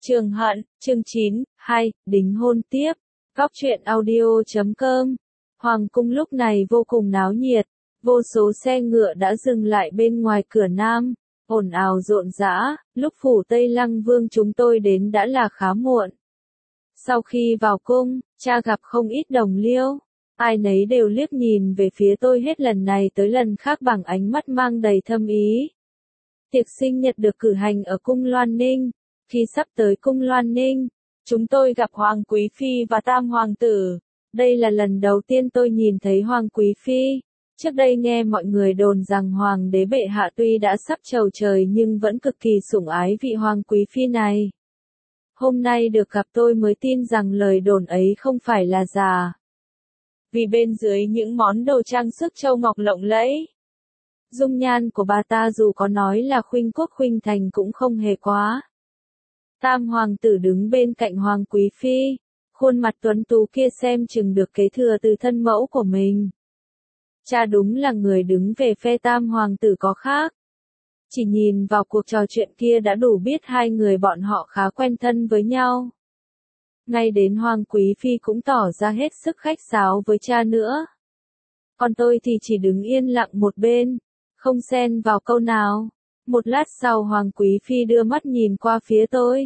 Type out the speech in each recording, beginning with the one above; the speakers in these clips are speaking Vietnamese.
Trường Hận, chương 9, 2, đính hôn tiếp. Góc truyện audio.com. Hoàng cung lúc này vô cùng náo nhiệt, vô số xe ngựa đã dừng lại bên ngoài cửa Nam, ồn ào rộn rã, lúc phủ Tây Lăng Vương chúng tôi đến đã là khá muộn. Sau khi vào cung, cha gặp không ít đồng liêu, ai nấy đều liếc nhìn về phía tôi hết lần này tới lần khác bằng ánh mắt mang đầy thâm ý. Tiệc sinh nhật được cử hành ở cung Loan Ninh. Khi sắp tới cung Loan Ninh, chúng tôi gặp Hoàng Quý Phi và Tam Hoàng tử. Đây là lần đầu tiên tôi nhìn thấy Hoàng Quý Phi. Trước đây nghe mọi người đồn rằng Hoàng đế bệ hạ tuy đã sắp chầu trời nhưng vẫn cực kỳ sủng ái vị Hoàng Quý Phi này. Hôm nay được gặp tôi mới tin rằng lời đồn ấy không phải là giả. Vì bên dưới những món đồ trang sức châu ngọc lộng lẫy, dung nhan của bà ta dù có nói là khuynh quốc khuynh thành cũng không hề quá. Tam hoàng tử đứng bên cạnh Hoàng Quý Phi, khuôn mặt tuấn tú kia xem chừng được kế thừa từ thân mẫu của mình. Cha đúng là người đứng về phe Tam hoàng tử có khác. Chỉ nhìn vào cuộc trò chuyện kia đã đủ biết hai người bọn họ khá quen thân với nhau. Ngay đến Hoàng Quý Phi cũng tỏ ra hết sức khách sáo với cha nữa. Còn tôi thì chỉ đứng yên lặng một bên, không xen vào câu nào. Một lát sau Hoàng Quý Phi đưa mắt nhìn qua phía tôi.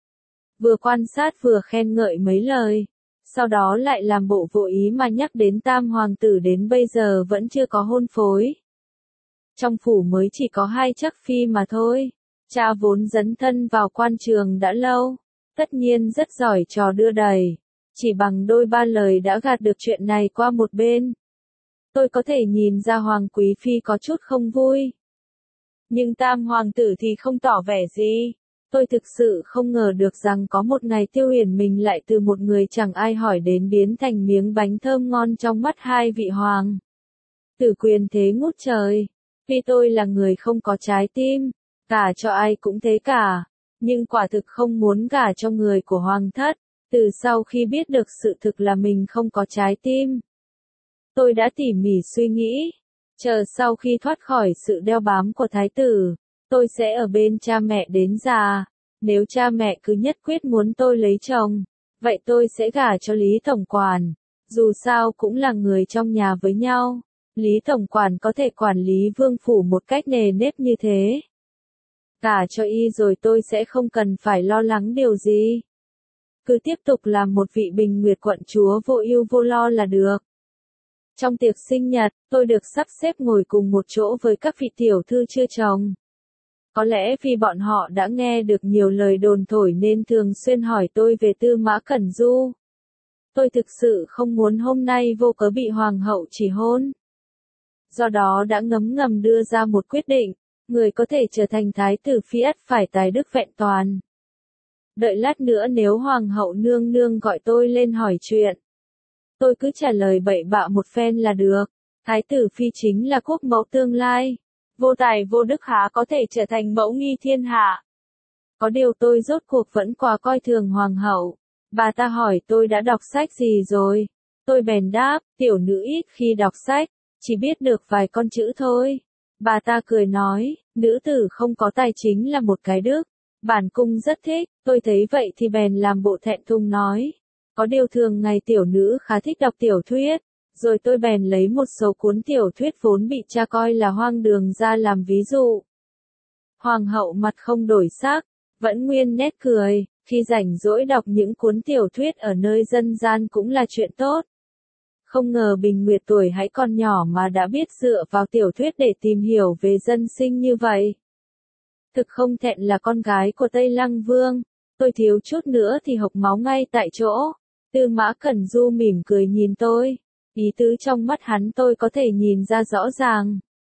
Vừa quan sát vừa khen ngợi mấy lời. Sau đó lại làm bộ vô ý mà nhắc đến Tam hoàng tử đến bây giờ vẫn chưa có hôn phối. Trong phủ mới chỉ có 2 chắc phi mà thôi. Cha vốn dấn thân vào quan trường đã lâu, tất nhiên rất giỏi trò đưa đẩy. Chỉ bằng đôi ba lời đã gạt được chuyện này qua một bên. Tôi có thể nhìn ra Hoàng Quý Phi có chút không vui. Nhưng Tam hoàng tử thì không tỏ vẻ gì. Tôi thực sự không ngờ được rằng có một ngày Tiêu Huyền mình lại từ một người chẳng ai hỏi đến biến thành miếng bánh thơm ngon trong mắt hai vị hoàng tử quyền thế ngút trời. Tuy tôi là người không có trái tim, gả cho ai cũng thế cả, nhưng quả thực không muốn gả cho người của hoàng thất. Từ sau khi biết được sự thực là mình không có trái tim, tôi đã tỉ mỉ suy nghĩ. Chờ sau khi thoát khỏi sự đeo bám của thái tử, tôi sẽ ở bên cha mẹ đến già. Nếu cha mẹ cứ nhất quyết muốn tôi lấy chồng, vậy tôi sẽ gả cho Lý Tổng Quản. Dù sao cũng là người trong nhà với nhau, Lý Tổng Quản có thể quản lý vương phủ một cách nề nếp như thế. Gả cho y rồi tôi sẽ không cần phải lo lắng điều gì. Cứ tiếp tục làm một vị Bình Nguyệt quận chúa vô ưu vô lo là được. Trong tiệc sinh nhật, tôi được sắp xếp ngồi cùng một chỗ với các vị tiểu thư chưa chồng. Có lẽ vì bọn họ đã nghe được nhiều lời đồn thổi nên thường xuyên hỏi tôi về Tư Mã Cẩn Du. Tôi thực sự không muốn hôm nay vô cớ bị hoàng hậu chỉ hôn. Do đó đã ngấm ngầm đưa ra một quyết định, người có thể trở thành thái tử phi ắt phải tài đức vẹn toàn. Đợi lát nữa nếu hoàng hậu nương nương gọi tôi lên hỏi chuyện, tôi cứ trả lời bậy bạ một phen là được. Thái tử phi chính là quốc mẫu tương lai. Vô tài vô đức há có thể trở thành mẫu nghi thiên hạ. Có điều tôi rốt cuộc vẫn quá coi thường hoàng hậu. Bà ta hỏi tôi đã đọc sách gì rồi. Tôi bèn đáp, tiểu nữ ít khi đọc sách, chỉ biết được vài con chữ thôi. Bà ta cười nói, nữ tử không có tài chính là một cái đức. Bản cung rất thích, tôi thấy vậy thì bèn làm bộ thẹn thùng nói. Có điều thường ngày tiểu nữ khá thích đọc tiểu thuyết. Rồi tôi bèn lấy một số cuốn tiểu thuyết vốn bị cha coi là hoang đường ra làm ví dụ. Hoàng hậu mặt không đổi sắc, vẫn nguyên nét cười, khi rảnh rỗi đọc những cuốn tiểu thuyết ở nơi dân gian cũng là chuyện tốt. Không ngờ Bình Nguyệt tuổi hãy còn nhỏ mà đã biết dựa vào tiểu thuyết để tìm hiểu về dân sinh như vậy. Thực không thẹn là con gái của Tây Lăng Vương, tôi thiếu chút nữa thì hộc máu ngay tại chỗ. Tư Mã Cẩn Du mỉm cười nhìn tôi. Ý tứ trong mắt hắn tôi có thể nhìn ra rõ ràng.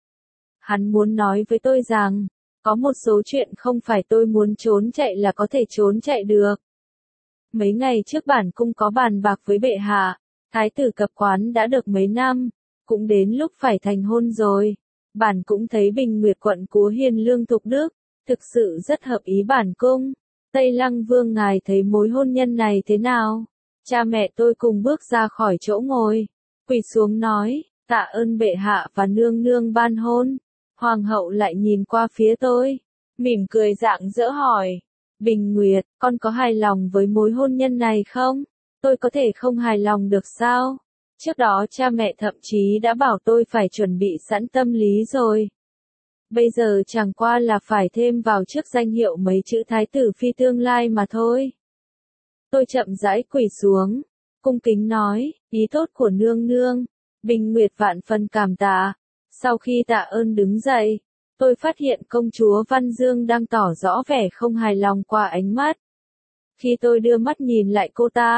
Hắn muốn nói với tôi rằng, có một số chuyện không phải tôi muốn trốn chạy là có thể trốn chạy được. Mấy ngày trước bản cung có bàn bạc với bệ hạ, thái tử cập quán đã được mấy năm, cũng đến lúc phải thành hôn rồi. Bản cũng thấy Bình Nguyệt quận chúa hiền lương thục đức, thực sự rất hợp ý bản cung. Tây Lăng Vương ngài thấy mối hôn nhân này thế nào? Cha mẹ tôi cùng bước ra khỏi chỗ ngồi, quỳ xuống nói, tạ ơn bệ hạ và nương nương ban hôn. Hoàng hậu lại nhìn qua phía tôi, mỉm cười rạng rỡ hỏi, Bình Nguyệt, con có hài lòng với mối hôn nhân này không? Tôi có thể không hài lòng được sao? Trước đó cha mẹ thậm chí đã bảo tôi phải chuẩn bị sẵn tâm lý rồi. Bây giờ chẳng qua là phải thêm vào trước danh hiệu mấy chữ thái tử phi tương lai mà thôi. Tôi chậm rãi quỳ xuống, cung kính nói, ý tốt của nương nương. Bình Nguyệt vạn phần cảm tạ. Sau khi tạ ơn đứng dậy, tôi phát hiện công chúa Văn Dương đang tỏ rõ vẻ không hài lòng qua ánh mắt. Khi tôi đưa mắt nhìn lại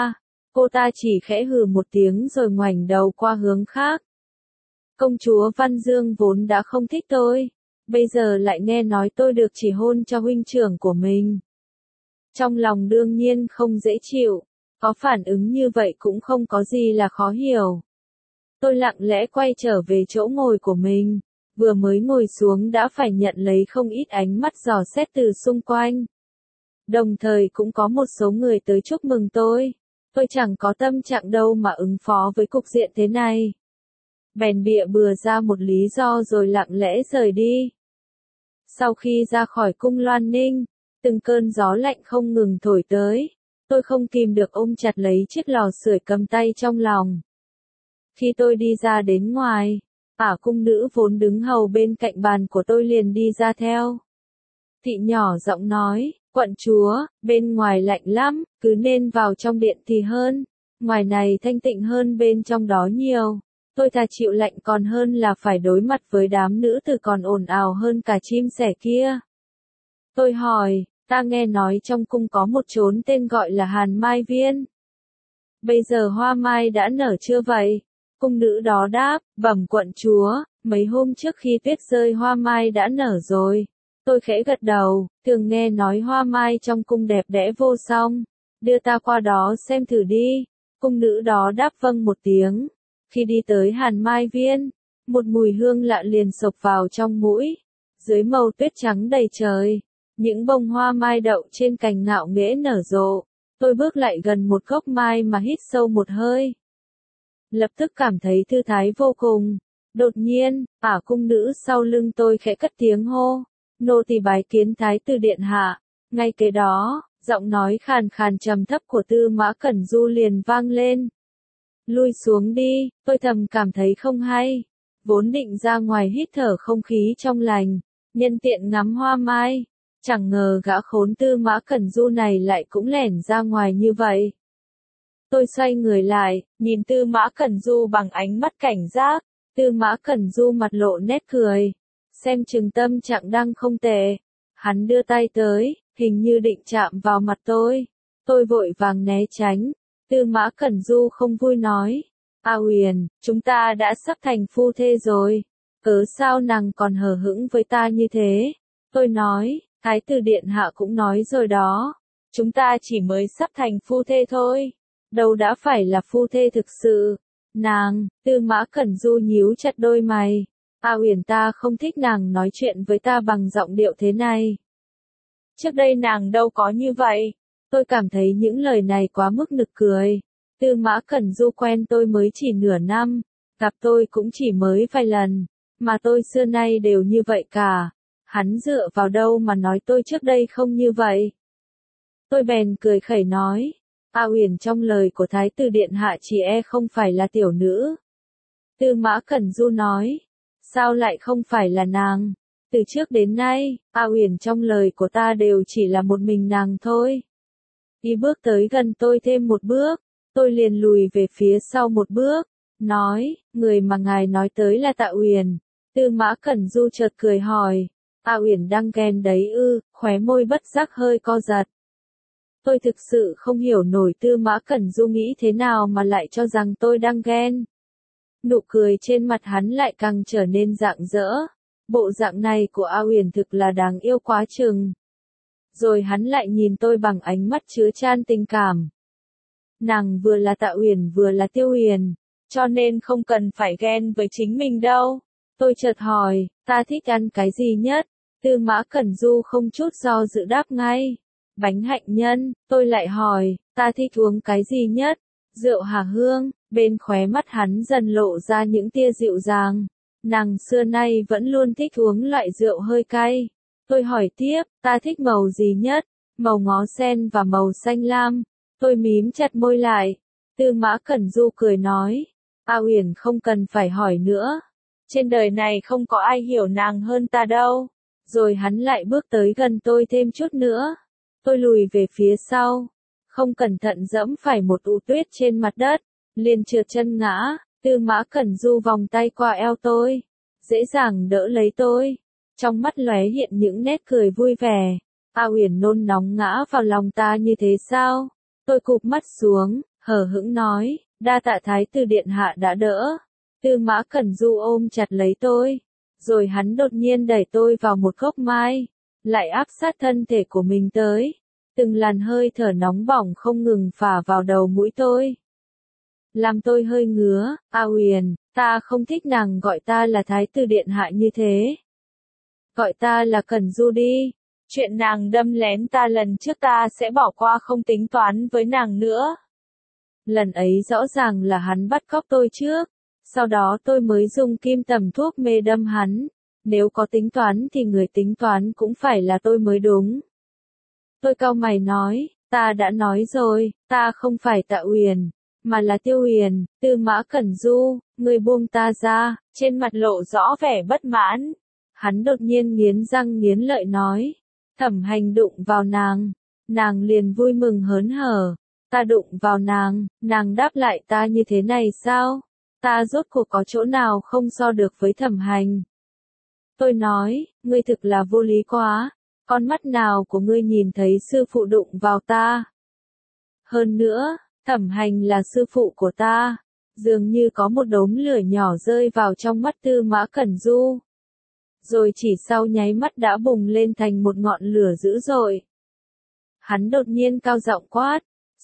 cô ta chỉ khẽ hừ một tiếng rồi ngoảnh đầu qua hướng khác. Công chúa Văn Dương vốn đã không thích tôi, bây giờ lại nghe nói tôi được chỉ hôn cho huynh trưởng của mình. Trong lòng đương nhiên không dễ chịu, có phản ứng như vậy cũng không có gì là khó hiểu. Tôi lặng lẽ quay trở về chỗ ngồi của mình, vừa mới ngồi xuống đã phải nhận lấy không ít ánh mắt dò xét từ xung quanh. Đồng thời cũng có một số người tới chúc mừng tôi chẳng có tâm trạng đâu mà ứng phó với cục diện thế này. Bèn bịa bừa ra một lý do rồi lặng lẽ rời đi. Sau khi ra khỏi cung Loan Ninh, từng cơn gió lạnh không ngừng thổi tới, tôi không kìm được ôm chặt lấy chiếc lò sưởi cầm tay trong lòng. Khi tôi đi ra đến ngoài, cung nữ vốn đứng hầu bên cạnh bàn của tôi liền đi ra theo. Thị nhỏ giọng nói, quận chúa, bên ngoài lạnh lắm, cứ nên vào trong điện thì hơn, ngoài này thanh tịnh hơn bên trong đó nhiều. Tôi thà chịu lạnh còn hơn là phải đối mặt với đám nữ tử còn ồn ào hơn cả chim sẻ kia. Tôi hỏi, ta nghe nói trong cung có một chốn tên gọi là Hàn Mai Viên. Bây giờ hoa mai đã nở chưa vậy? Cung nữ đó đáp, bẩm quận chúa, mấy hôm trước khi tuyết rơi hoa mai đã nở rồi. Tôi khẽ gật đầu, thường nghe nói hoa mai trong cung đẹp đẽ vô song, đưa ta qua đó xem thử đi. Cung nữ đó đáp vâng một tiếng. Khi đi tới Hàn Mai Viên, một mùi hương lạ liền xộc vào trong mũi. Dưới màu tuyết trắng đầy trời, những bông hoa mai đậu trên cành ngạo nghễ nở rộ. Tôi bước lại gần một gốc mai mà hít sâu một hơi. Lập tức cảm thấy thư thái vô cùng. Đột nhiên, cung nữ sau lưng tôi khẽ cất tiếng hô, nô tỳ bái kiến thái tử điện hạ. Ngay kế đó, giọng nói khàn khàn trầm thấp của Tư Mã Cẩn Du liền vang lên. Lui xuống đi, tôi thầm cảm thấy không hay. Vốn định ra ngoài hít thở không khí trong lành, nhân tiện ngắm hoa mai. Chẳng ngờ gã khốn Tư Mã Cẩn Du này lại cũng lẻn ra ngoài như vậy. Tôi xoay người lại, nhìn Tư Mã Cẩn Du bằng ánh mắt cảnh giác. Tư Mã Cẩn Du mặt lộ nét cười. Xem chừng tâm trạng đang không tệ. Hắn đưa tay tới, hình như định chạm vào mặt tôi. Tôi vội vàng né tránh. Tư Mã Cẩn Du không vui nói. Uyển, chúng ta đã sắp thành phu thê rồi. Cớ sao nàng còn hờ hững với ta như thế? Tôi nói, thái tử điện hạ cũng nói rồi đó. Chúng ta chỉ mới sắp thành phu thê thôi. Đâu đã phải là phu thê thực sự. Tư Mã Cẩn Du nhíu chặt đôi mày. Uyển, ta không thích nàng nói chuyện với ta bằng giọng điệu thế này. Trước đây nàng đâu có như vậy. Tôi cảm thấy những lời này quá mức nực cười. Tư Mã Cẩn Du quen tôi mới chỉ nửa năm, gặp tôi cũng chỉ mới vài lần, mà tôi xưa nay đều như vậy cả. Hắn dựa vào đâu mà nói tôi trước đây không như vậy? Tôi bèn cười khẩy nói, Uyển, trong lời của thái tử điện hạ chỉ không phải là tiểu nữ. Tư Mã Cẩn Du nói, sao lại không phải là nàng? Từ trước đến nay, Uyển, trong lời của ta đều chỉ là một mình nàng thôi. Đi bước tới gần tôi thêm một bước, tôi liền lùi về phía sau một bước, nói, người mà ngài nói tới là Tạ Uyển. Tư Mã Cẩn Du chợt cười hỏi, Uyển đang ghen đấy ư? Khóe môi bất giác hơi co giật. Tôi thực sự không hiểu nổi Tư Mã Cẩn Du nghĩ thế nào mà lại cho rằng tôi đang ghen. Nụ cười trên mặt hắn lại càng trở nên rạng rỡ. Bộ dạng này của Uyển thực là đáng yêu quá chừng. Rồi hắn lại nhìn tôi bằng ánh mắt chứa chan tình cảm. Nàng vừa là Tạ Uyển vừa là Tiêu Huyền, cho nên không cần phải ghen với chính mình đâu. Tôi chợt hỏi, ta thích ăn cái gì nhất? Tư Mã Cẩn Du không chút do dự đáp ngay. Bánh hạnh nhân. Tôi lại hỏi, ta thích uống cái gì nhất? Rượu Hà Hương. Bên khóe mắt hắn dần lộ ra những tia dịu dàng. Nàng xưa nay vẫn luôn thích uống loại rượu hơi cay. Tôi hỏi tiếp, ta thích màu gì nhất? màu ngó sen và màu xanh lam. Tôi mím chặt môi lại. Tư Mã Cẩn Du cười nói, A Uyển không cần phải hỏi nữa. Trên đời này không có ai hiểu nàng hơn ta đâu. Rồi hắn lại bước tới gần tôi thêm chút nữa. Tôi lùi về phía sau. Không cẩn thận dẫm phải một ụ tuyết trên mặt đất. Liền trượt chân ngã. Tư Mã Cẩn Du vòng tay qua eo tôi. Dễ dàng đỡ lấy tôi. Trong mắt lóe hiện những nét cười vui vẻ. A Uyển nôn nóng ngã vào lòng ta như thế sao? Tôi cụp mắt xuống, hờ hững nói, đa tạ Thái tử điện hạ đã đỡ. Tư Mã Cẩn Du ôm chặt lấy tôi, rồi hắn đột nhiên đẩy tôi vào một gốc mai, lại áp sát thân thể của mình tới. Từng làn hơi thở nóng bỏng không ngừng phả vào đầu mũi tôi. Làm tôi hơi ngứa, A Uyển, ta không thích nàng gọi ta là Thái tử điện hạ như thế. Gọi ta là Cẩn Du đi. Chuyện nàng đâm lén ta lần trước ta sẽ bỏ qua không tính toán với nàng nữa. Lần ấy rõ ràng là hắn bắt cóc tôi trước. Sau đó tôi mới dùng kim tầm thuốc mê đâm hắn. Nếu có tính toán thì người tính toán cũng phải là tôi mới đúng. Tôi cau mày nói, ta đã nói rồi, ta không phải Tạ Uyển, mà là Tiêu Uyển. Tư Mã Cẩn Du, người buông ta ra, trên mặt lộ rõ vẻ bất mãn. Hắn đột nhiên nghiến răng nghiến lợi nói, Thẩm Hành đụng vào nàng liền vui mừng hớn hở. Ta đụng vào nàng đáp lại ta như thế này sao? Ta rốt cuộc có chỗ nào không so được với Thẩm Hành? Tôi nói, ngươi thực là vô lý quá, con mắt nào của ngươi nhìn thấy sư phụ đụng vào ta? Hơn nữa, Thẩm Hành là sư phụ của ta. Dường như có một đốm lửa nhỏ rơi vào trong mắt Tư Mã Cẩn Du. Rồi chỉ sau nháy mắt đã bùng lên thành một ngọn lửa dữ dội. Hắn đột nhiên cao giọng quát,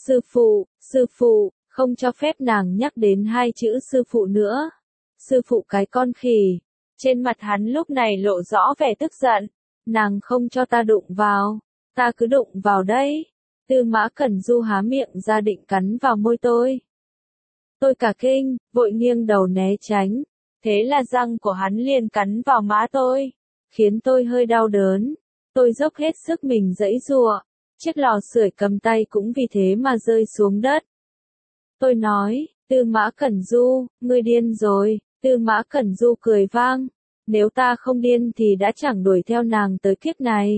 sư phụ, không cho phép nàng nhắc đến hai chữ sư phụ nữa. Sư phụ cái con khỉ. Trên mặt hắn lúc này lộ rõ vẻ tức giận. Nàng không cho ta đụng vào, ta cứ đụng vào đấy. Tư Mã Cẩn Du há miệng ra định cắn vào môi tôi. Tôi cả kinh, vội nghiêng đầu né tránh. Thế là răng của hắn liền cắn vào má tôi, khiến tôi hơi đau đớn. Tôi dốc hết sức mình giãy giụa, chiếc lò sưởi cầm tay cũng vì thế mà rơi xuống đất. Tôi nói, Tư Mã Cẩn Du, ngươi điên rồi. Tư Mã Cẩn Du cười vang, nếu ta không điên thì đã chẳng đuổi theo nàng tới kiếp này.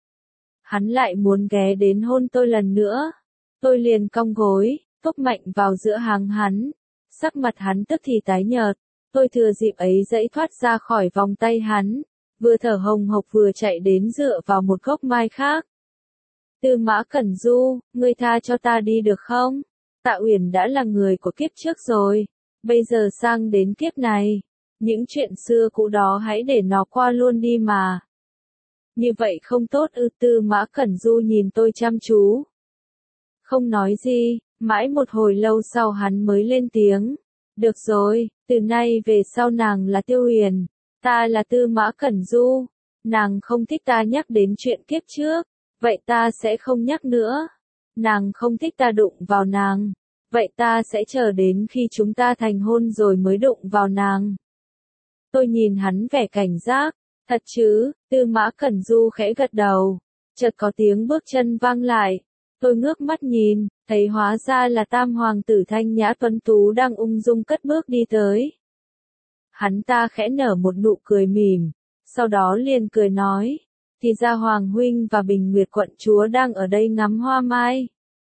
Hắn lại muốn ghé đến hôn tôi lần nữa. Tôi liền cong gối, thúc mạnh vào giữa háng hắn. Sắc mặt hắn tức thì tái nhợt. Tôi thừa dịp ấy giãy thoát ra khỏi vòng tay hắn, vừa thở hồng hộc vừa chạy đến dựa vào một gốc mai khác. Tư Mã Cẩn Du, ngươi tha cho ta đi được không? Tạ Uyển đã là người của kiếp trước rồi, bây giờ sang đến kiếp này, những chuyện xưa cũ đó hãy để nó qua luôn đi mà. Như vậy không tốt ư? Tư Mã Cẩn Du nhìn tôi chăm chú. Không nói gì, mãi một hồi lâu sau hắn mới lên tiếng. Được rồi, từ nay về sau nàng là Tiêu Uyển, ta là Tư Mã Cẩn Du. Nàng không thích ta nhắc đến chuyện kiếp trước, vậy ta sẽ không nhắc nữa. Nàng không thích ta đụng vào nàng, vậy ta sẽ chờ đến khi chúng ta thành hôn rồi mới đụng vào nàng. Tôi nhìn hắn vẻ cảnh giác, thật chứ? Tư Mã Cẩn Du khẽ gật đầu. Chợt có tiếng bước chân vang lại. Tôi ngước mắt nhìn, thấy hóa ra là Tam hoàng tử thanh nhã tuấn tú đang ung dung cất bước đi tới. Hắn ta khẽ nở một nụ cười mỉm, sau đó liền cười nói, thì ra Hoàng huynh và Bình Nguyệt quận chúa đang ở đây ngắm hoa mai.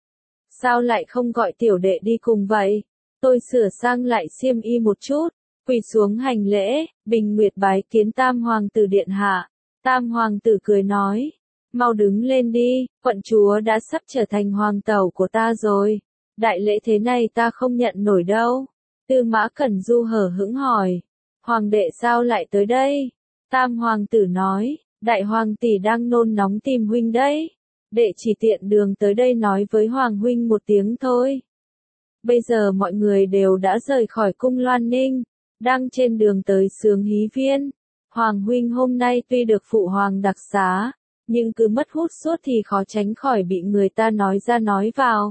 Sao lại không gọi tiểu đệ đi cùng vậy? Tôi sửa sang lại xiêm y một chút, quỳ xuống hành lễ. Bình Nguyệt bái kiến Tam hoàng tử điện hạ. Tam hoàng tử cười nói, mau đứng lên đi, quận chúa đã sắp trở thành hoàng tẩu của ta rồi. Đại lễ thế này ta không nhận nổi đâu. Tư Mã Cẩn Du hờ hững hỏi, hoàng đệ sao lại tới đây? Tam hoàng tử nói, đại hoàng tỷ đang nôn nóng tìm huynh đấy. Đệ chỉ tiện đường tới đây nói với hoàng huynh một tiếng thôi. Bây giờ mọi người đều đã rời khỏi cung Loan Ninh, đang trên đường tới Xướng Hí Viên. Hoàng huynh hôm nay tuy được phụ hoàng đặc xá, nhưng cứ mất hút suốt thì khó tránh khỏi bị người ta nói ra nói vào.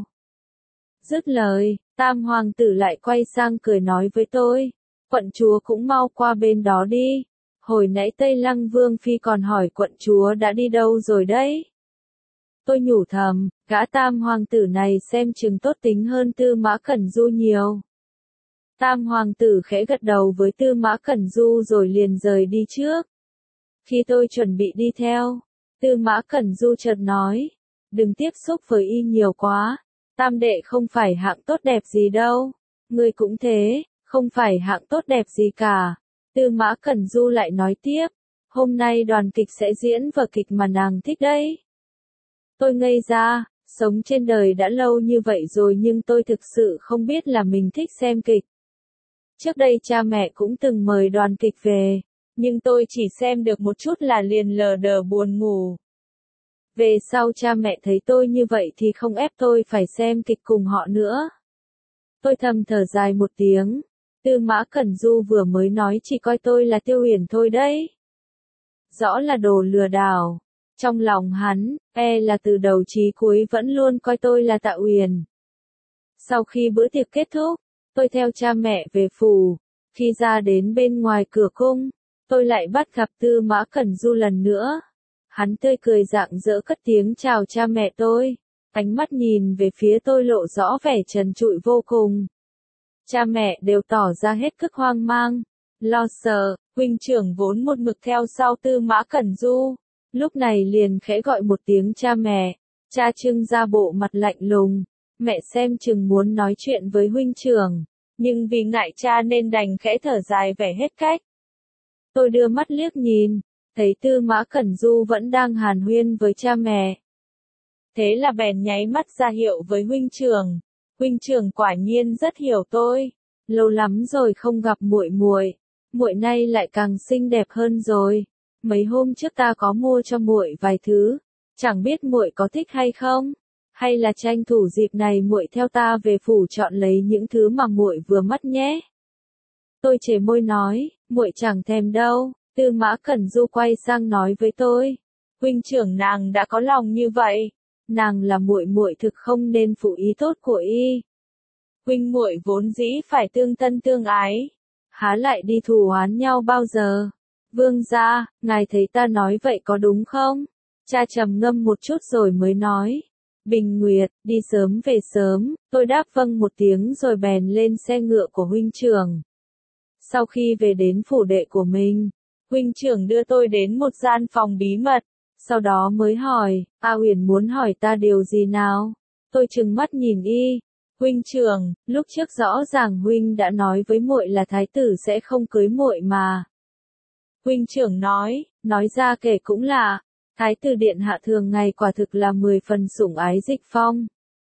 Dứt lời, Tam hoàng tử lại quay sang cười nói với tôi, quận chúa cũng mau qua bên đó đi. Hồi nãy Tây Lăng Vương Phi còn hỏi quận chúa đã đi đâu rồi đấy. Tôi nhủ thầm, gã tam hoàng tử này xem chừng tốt tính hơn Tư Mã Cẩn Du nhiều. Tam hoàng tử khẽ gật đầu với Tư Mã Cẩn Du rồi liền rời đi trước. Khi tôi chuẩn bị đi theo, Tư Mã Cẩn Du chợt nói, đừng tiếp xúc với y nhiều quá, tam đệ không phải hạng tốt đẹp gì đâu, ngươi cũng thế, không phải hạng tốt đẹp gì cả. Tư Mã Cẩn Du lại nói tiếp, hôm nay đoàn kịch sẽ diễn vở kịch mà nàng thích đấy. Tôi ngây ra, sống trên đời đã lâu như vậy rồi nhưng tôi thực sự không biết là mình thích xem kịch. Trước đây cha mẹ cũng từng mời đoàn kịch về, nhưng tôi chỉ xem được một chút là liền lờ đờ buồn ngủ. Về sau cha mẹ thấy tôi như vậy thì không ép tôi phải xem kịch cùng họ nữa. Tôi thầm thở dài một tiếng, Tư Mã Cẩn Du vừa mới nói chỉ coi tôi là Tiêu Uyển thôi đấy. Rõ là đồ lừa đảo. Trong lòng hắn, là từ đầu chí cuối vẫn luôn coi tôi là Tạ Uyển. Sau khi bữa tiệc kết thúc, tôi theo cha mẹ về phủ. Khi ra đến bên ngoài cửa cung, tôi lại bắt gặp Tư Mã Cẩn Du lần nữa. Hắn tươi cười rạng rỡ cất tiếng chào cha mẹ tôi. Ánh mắt nhìn về phía tôi lộ rõ vẻ trần trụi vô cùng. Cha mẹ đều tỏ ra hết sức hoang mang, lo sợ. Huynh trưởng vốn một mực theo sau Tư Mã Cẩn Du, lúc này liền khẽ gọi một tiếng cha mẹ. Cha trưng ra bộ mặt lạnh lùng, mẹ xem chừng muốn nói chuyện với huynh trưởng, nhưng vì ngại cha nên đành khẽ thở dài vẻ hết cách. Tôi đưa mắt liếc nhìn, thấy Tư Mã Cẩn Du vẫn đang hàn huyên với cha mẹ. Thế là bèn nháy mắt ra hiệu với huynh trưởng. Huynh trưởng quả nhiên rất hiểu tôi. Lâu lắm rồi không gặp muội muội, muội nay lại càng xinh đẹp hơn rồi. Mấy hôm trước ta có mua cho muội vài thứ, chẳng biết muội có thích hay không, hay là tranh thủ dịp này muội theo ta về phủ chọn lấy những thứ mà muội vừa mắt nhé. Tôi chề môi nói, muội chẳng thèm đâu. Tư Mã Cẩn Du quay sang nói với tôi, huynh trưởng nàng đã có lòng như vậy, nàng là muội muội thực không nên phụ ý tốt của y. Huynh muội vốn dĩ phải tương thân tương ái, há lại đi thù oán nhau bao giờ. Vương gia, ngài thấy ta nói vậy có đúng không? Cha trầm ngâm một chút rồi mới nói. Bình Nguyệt, đi sớm về sớm. Tôi đáp vâng một tiếng rồi bèn lên xe ngựa của huynh trưởng. Sau khi về đến phủ đệ của mình, huynh trưởng đưa tôi đến một gian phòng bí mật. Sau đó mới hỏi, A Uyển muốn hỏi ta điều gì nào? Tôi trừng mắt nhìn y. Huynh trưởng, lúc trước rõ ràng huynh đã nói với muội là thái tử sẽ không cưới muội mà. Huynh trưởng nói ra kể cũng lạ, thái tử điện hạ thường ngày quả thực là 10 phần sủng ái Dịch Phong.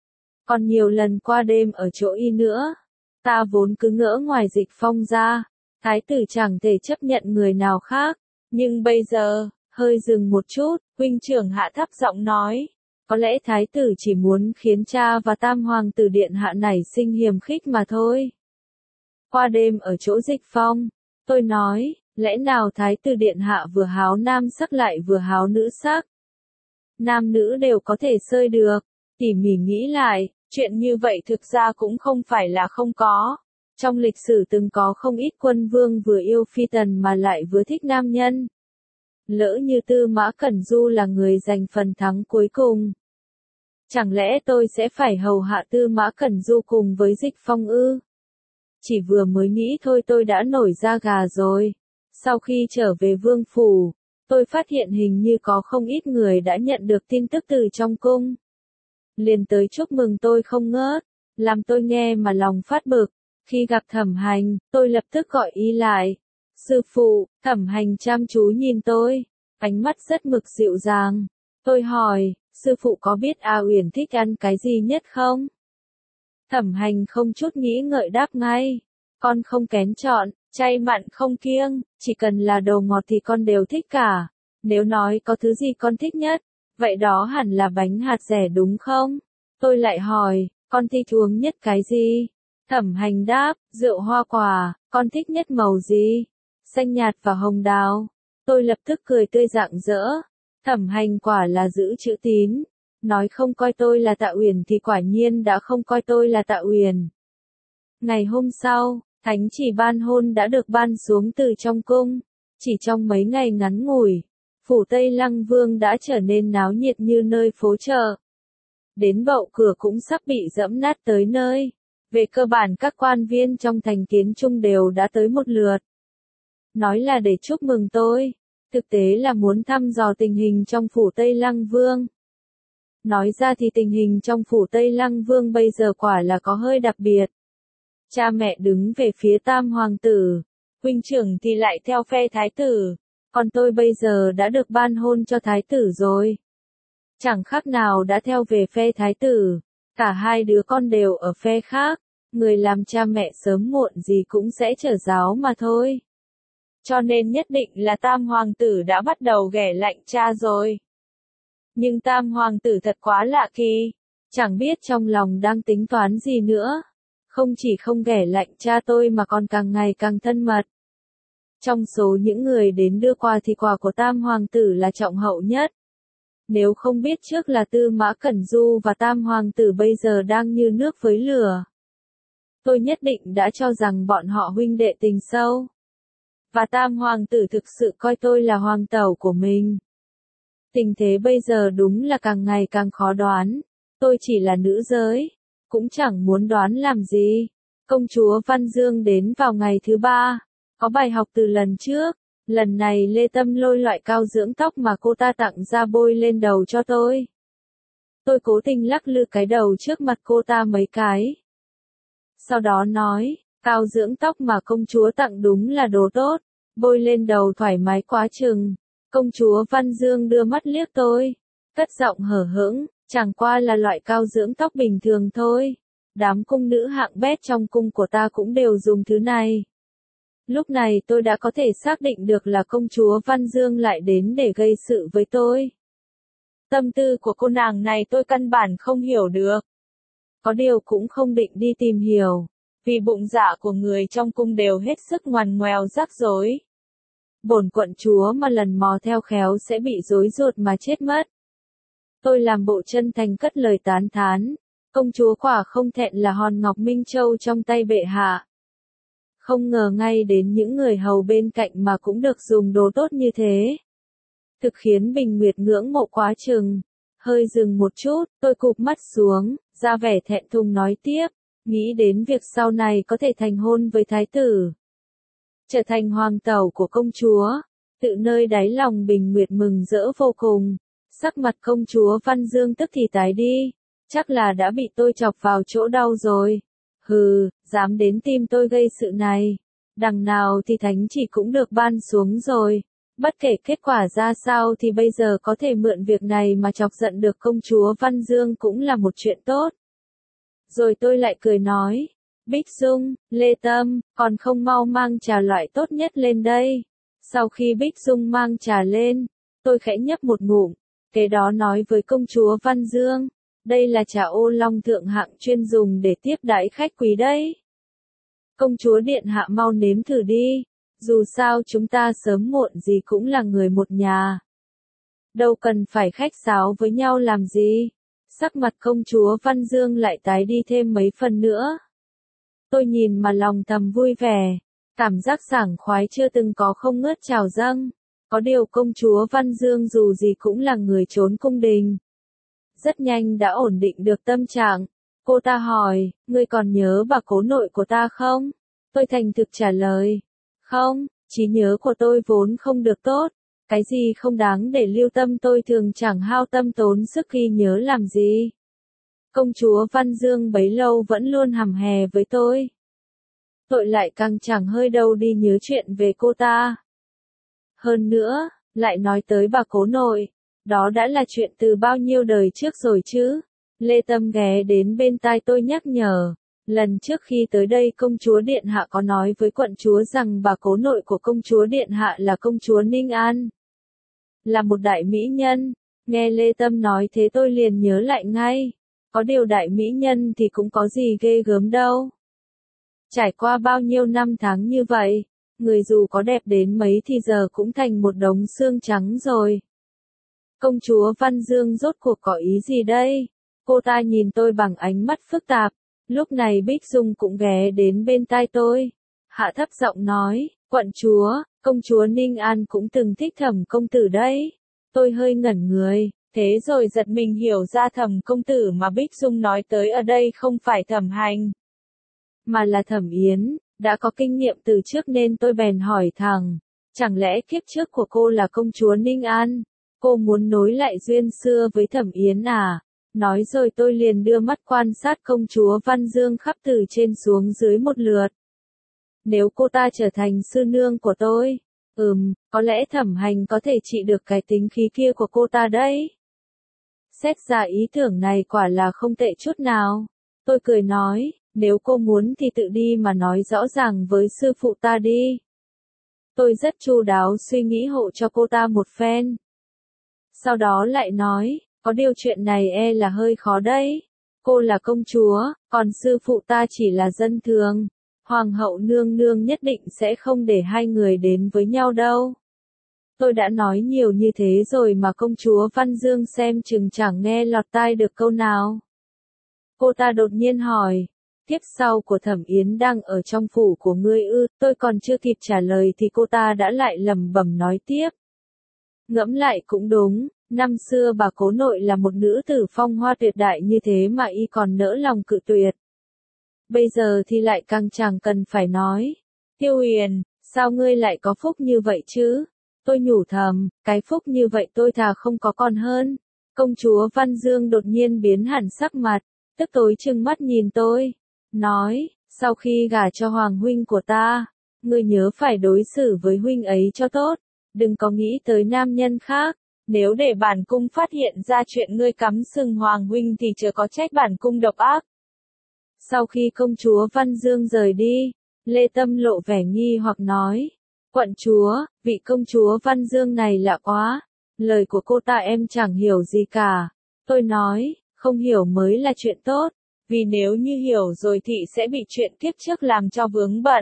Còn nhiều lần qua đêm ở chỗ y nữa, ta vốn cứ ngỡ ngoài Dịch Phong ra, thái tử chẳng thể chấp nhận người nào khác, nhưng bây giờ, hơi dừng một chút, huynh trưởng hạ thấp giọng nói, có lẽ thái tử chỉ muốn khiến cha và tam hoàng tử điện hạ nảy sinh hiềm khích mà thôi. Qua đêm ở chỗ Dịch Phong, tôi nói, lẽ nào thái tử điện hạ vừa háo nam sắc lại vừa háo nữ sắc? Nam nữ đều có thể xơi được. Tỉ mỉ nghĩ lại, chuyện như vậy thực ra cũng không phải là không có. Trong lịch sử từng có không ít quân vương vừa yêu phi tần mà lại vừa thích nam nhân. Lỡ như Tư Mã Cẩn Du là người giành phần thắng cuối cùng. Chẳng lẽ tôi sẽ phải hầu hạ Tư Mã Cẩn Du cùng với Dịch Phong ư? Chỉ vừa mới nghĩ thôi tôi đã nổi da gà rồi. Sau khi trở về vương phủ, tôi phát hiện hình như có không ít người đã nhận được tin tức từ trong cung. Liền tới chúc mừng tôi không ngớt, làm tôi nghe mà lòng phát bực. Khi gặp Thẩm Hành, tôi lập tức gọi y lại. Sư phụ, Thẩm Hành chăm chú nhìn tôi, ánh mắt rất mực dịu dàng. Tôi hỏi, sư phụ có biết A Uyển thích ăn cái gì nhất không? Thẩm Hành không chút nghĩ ngợi đáp ngay, con không kén chọn, chay mặn không kiêng, chỉ cần là đồ ngọt thì con đều thích cả. Nếu nói có thứ gì con thích nhất, vậy đó hẳn là bánh hạt dẻ đúng không? Tôi lại hỏi, con thích uống nhất cái gì? Thẩm Hành đáp, rượu hoa quả. Con thích nhất màu gì? Xanh nhạt và hồng đào. Tôi lập tức cười tươi rạng rỡ. Thẩm Hành quả là giữ chữ tín. Nói không coi tôi là Tạ Uyển thì quả nhiên đã không coi tôi là Tạ Uyển. Ngày hôm sau, thánh chỉ ban hôn đã được ban xuống từ trong cung. Chỉ trong mấy ngày ngắn ngủi, Phủ Tây Lăng Vương đã trở nên náo nhiệt như nơi phố chợ. Đến bậu cửa cũng sắp bị dẫm nát tới nơi. Về cơ bản các quan viên trong thành kiến trung đều đã tới một lượt. Nói là để chúc mừng tôi, thực tế là muốn thăm dò tình hình trong Phủ Tây Lăng Vương. Nói ra thì tình hình trong Phủ Tây Lăng Vương bây giờ quả là có hơi đặc biệt. Cha mẹ đứng về phía tam hoàng tử, huynh trưởng thì lại theo phe thái tử, còn tôi bây giờ đã được ban hôn cho thái tử rồi. Chẳng khác nào đã theo về phe thái tử, cả hai đứa con đều ở phe khác, người làm cha mẹ sớm muộn gì cũng sẽ trở giáo mà thôi. Cho nên nhất định là tam hoàng tử đã bắt đầu ghẻ lạnh cha rồi. Nhưng tam hoàng tử thật quá lạ kỳ, chẳng biết trong lòng đang tính toán gì nữa. Không chỉ không ghẻ lạnh cha tôi mà còn càng ngày càng thân mật. Trong số những người đến đưa quà thì quà của tam hoàng tử là trọng hậu nhất. Nếu không biết trước là Tư Mã Cẩn Du và tam hoàng tử bây giờ đang như nước với lửa, tôi nhất định đã cho rằng bọn họ huynh đệ tình sâu. Và tam hoàng tử thực sự coi tôi là hoàng tẩu của mình. Tình thế bây giờ đúng là càng ngày càng khó đoán. Tôi chỉ là nữ giới, cũng chẳng muốn đoán làm gì. Công chúa Văn Dương đến vào ngày thứ 3, có bài học từ lần trước. Lần này Lê Tâm lôi loại cao dưỡng tóc mà cô ta tặng ra bôi lên đầu cho tôi. Tôi cố tình lắc lư cái đầu trước mặt cô ta mấy cái. Sau đó nói, cao dưỡng tóc mà công chúa tặng đúng là đồ tốt, bôi lên đầu thoải mái quá chừng. Công chúa Văn Dương đưa mắt liếc tôi, cất giọng hở hững, chẳng qua là loại cao dưỡng tóc bình thường thôi. Đám cung nữ hạng bét trong cung của ta cũng đều dùng thứ này. Lúc này tôi đã có thể xác định được là công chúa Văn Dương lại đến để gây sự với tôi. Tâm tư của cô nàng này tôi căn bản không hiểu được. Có điều cũng không định đi tìm hiểu, vì bụng dạ của người trong cung đều hết sức ngoằn ngoèo rắc rối. Bổn quận chúa mà lần mò theo khéo sẽ bị rối ruột mà chết mất. Tôi làm bộ chân thành cất lời tán thán, công chúa quả không thẹn là hòn ngọc minh châu trong tay bệ hạ. Không ngờ ngay đến những người hầu bên cạnh mà cũng được dùng đồ tốt như thế. Thực khiến Bình Nguyệt ngưỡng mộ quá chừng. Hơi dừng một chút, tôi cụp mắt xuống, ra vẻ thẹn thùng nói tiếp, nghĩ đến việc sau này có thể thành hôn với thái tử, trở thành hoàng tẩu của công chúa. Tự nơi đáy lòng Bình Nguyệt mừng rỡ vô cùng. Sắc mặt công chúa Văn Dương tức thì tái đi, chắc là đã bị tôi chọc vào chỗ đau rồi. Hừ, dám đến tim tôi gây sự này. Đằng nào thì thánh chỉ cũng được ban xuống rồi. Bất kể kết quả ra sao thì bây giờ có thể mượn việc này mà chọc giận được công chúa Văn Dương cũng là một chuyện tốt. Rồi tôi lại cười nói, Bích Dung, Lê Tâm, còn không mau mang trà loại tốt nhất lên đây. Sau khi Bích Dung mang trà lên, tôi khẽ nhấp một ngụm, kế đó nói với công chúa Văn Dương, đây là trà ô long thượng hạng chuyên dùng để tiếp đãi khách quý đấy. Công chúa điện hạ mau nếm thử đi, dù sao chúng ta sớm muộn gì cũng là người một nhà. Đâu cần phải khách sáo với nhau làm gì. Sắc mặt công chúa Văn Dương lại tái đi thêm mấy phần nữa. Tôi nhìn mà lòng thầm vui vẻ, cảm giác sảng khoái chưa từng có không ngớt trào dâng. Có điều công chúa Văn Dương dù gì cũng là người trốn cung đình. Rất nhanh đã ổn định được tâm trạng. Cô ta hỏi, ngươi còn nhớ bà cố nội của ta không? Tôi thành thực trả lời, không, trí nhớ của tôi vốn không được tốt. Cái gì không đáng để lưu tâm tôi thường chẳng hao tâm tốn sức ghi nhớ làm gì. Công chúa Văn Dương bấy lâu vẫn luôn hằm hè với tôi. Tôi lại càng chẳng hơi đâu đi nhớ chuyện về cô ta. Hơn nữa, lại nói tới bà cố nội, đó đã là chuyện từ bao nhiêu đời trước rồi chứ. Lê Tâm ghé đến bên tai tôi nhắc nhở. Lần trước khi tới đây công chúa Điện Hạ có nói với quận chúa rằng bà cố nội của công chúa Điện Hạ là công chúa Ninh An. Là một đại mỹ nhân. Nghe Lê Tâm nói thế tôi liền nhớ lại ngay. Có điều đại mỹ nhân thì cũng có gì ghê gớm đâu. Trải qua bao nhiêu năm tháng như vậy, người dù có đẹp đến mấy thì giờ cũng thành một đống xương trắng rồi. Công chúa Văn Dương rốt cuộc có ý gì đây? Cô ta nhìn tôi bằng ánh mắt phức tạp. Lúc này Bích Dung cũng ghé đến bên tai tôi. Hạ thấp giọng nói, quận chúa, công chúa Ninh An cũng từng thích Thẩm công tử đấy. Tôi hơi ngẩn người, thế rồi giật mình hiểu ra Thẩm công tử mà Bích Dung nói tới ở đây không phải Thẩm Hành, mà là Thẩm Yến. Đã có kinh nghiệm từ trước nên tôi bèn hỏi thẳng, chẳng lẽ kiếp trước của cô là công chúa Ninh An? Cô muốn nối lại duyên xưa với Thẩm Yến à? Nói rồi tôi liền đưa mắt quan sát công chúa Văn Dương khắp từ trên xuống dưới một lượt. Nếu cô ta trở thành sư nương của tôi, có lẽ Thẩm Hành có thể trị được cái tính khí kia của cô ta đấy. Xét ra ý tưởng này quả là không tệ chút nào. Tôi cười nói, nếu cô muốn thì tự đi mà nói rõ ràng với sư phụ ta đi. Tôi rất chu đáo suy nghĩ hộ cho cô ta một phen. Sau đó lại nói, có điều chuyện này e là hơi khó đấy. Cô là công chúa, còn sư phụ ta chỉ là dân thường. Hoàng hậu nương nương nhất định sẽ không để hai người đến với nhau đâu. Tôi đã nói nhiều như thế rồi mà công chúa Văn Dương xem chừng chẳng nghe lọt tai được câu nào. Cô ta đột nhiên hỏi, tiếp sau của Thẩm Yến đang ở trong phủ của ngươi ư? Tôi còn chưa kịp trả lời thì cô ta đã lại lẩm bẩm nói tiếp. Ngẫm lại cũng đúng, năm xưa bà cố nội là một nữ tử phong hoa tuyệt đại như thế mà y còn nỡ lòng cự tuyệt. Bây giờ thì lại càng chẳng cần phải nói. Tiêu Huyền, sao ngươi lại có phúc như vậy chứ? Tôi nhủ thầm, cái phúc như vậy tôi thà không có còn hơn. Công chúa Văn Dương đột nhiên biến hẳn sắc mặt, tức tối trừng mắt nhìn tôi, nói, sau khi gả cho Hoàng huynh của ta, ngươi nhớ phải đối xử với huynh ấy cho tốt, đừng có nghĩ tới nam nhân khác. Nếu để bản cung phát hiện ra chuyện ngươi cắm sừng Hoàng huynh thì chớ có trách bản cung độc ác. Sau khi công chúa Văn Dương rời đi, Lê Tâm lộ vẻ nghi hoặc nói, quận chúa, vị công chúa Văn Dương này lạ quá, lời của cô ta em chẳng hiểu gì cả. Tôi nói, không hiểu mới là chuyện tốt, vì nếu như hiểu rồi thì sẽ bị chuyện kiếp trước làm cho vướng bận.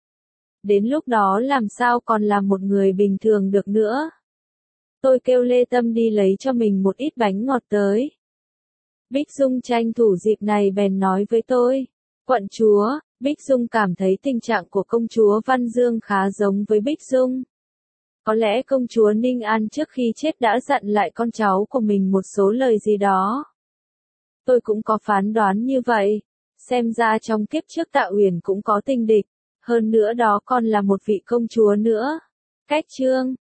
Đến lúc đó làm sao còn là một người bình thường được nữa. Tôi kêu Lê Tâm đi lấy cho mình một ít bánh ngọt tới. Bích Dung tranh thủ dịp này bèn nói với tôi, quận chúa, Bích Dung cảm thấy tình trạng của công chúa Văn Dương khá giống với Bích Dung. Có lẽ công chúa Ninh An trước khi chết đã dặn lại con cháu của mình một số lời gì đó. Tôi cũng có phán đoán như vậy, xem ra trong kiếp trước Tạ Uyển cũng có tình địch, hơn nữa đó còn là một vị công chúa nữa. Cách chương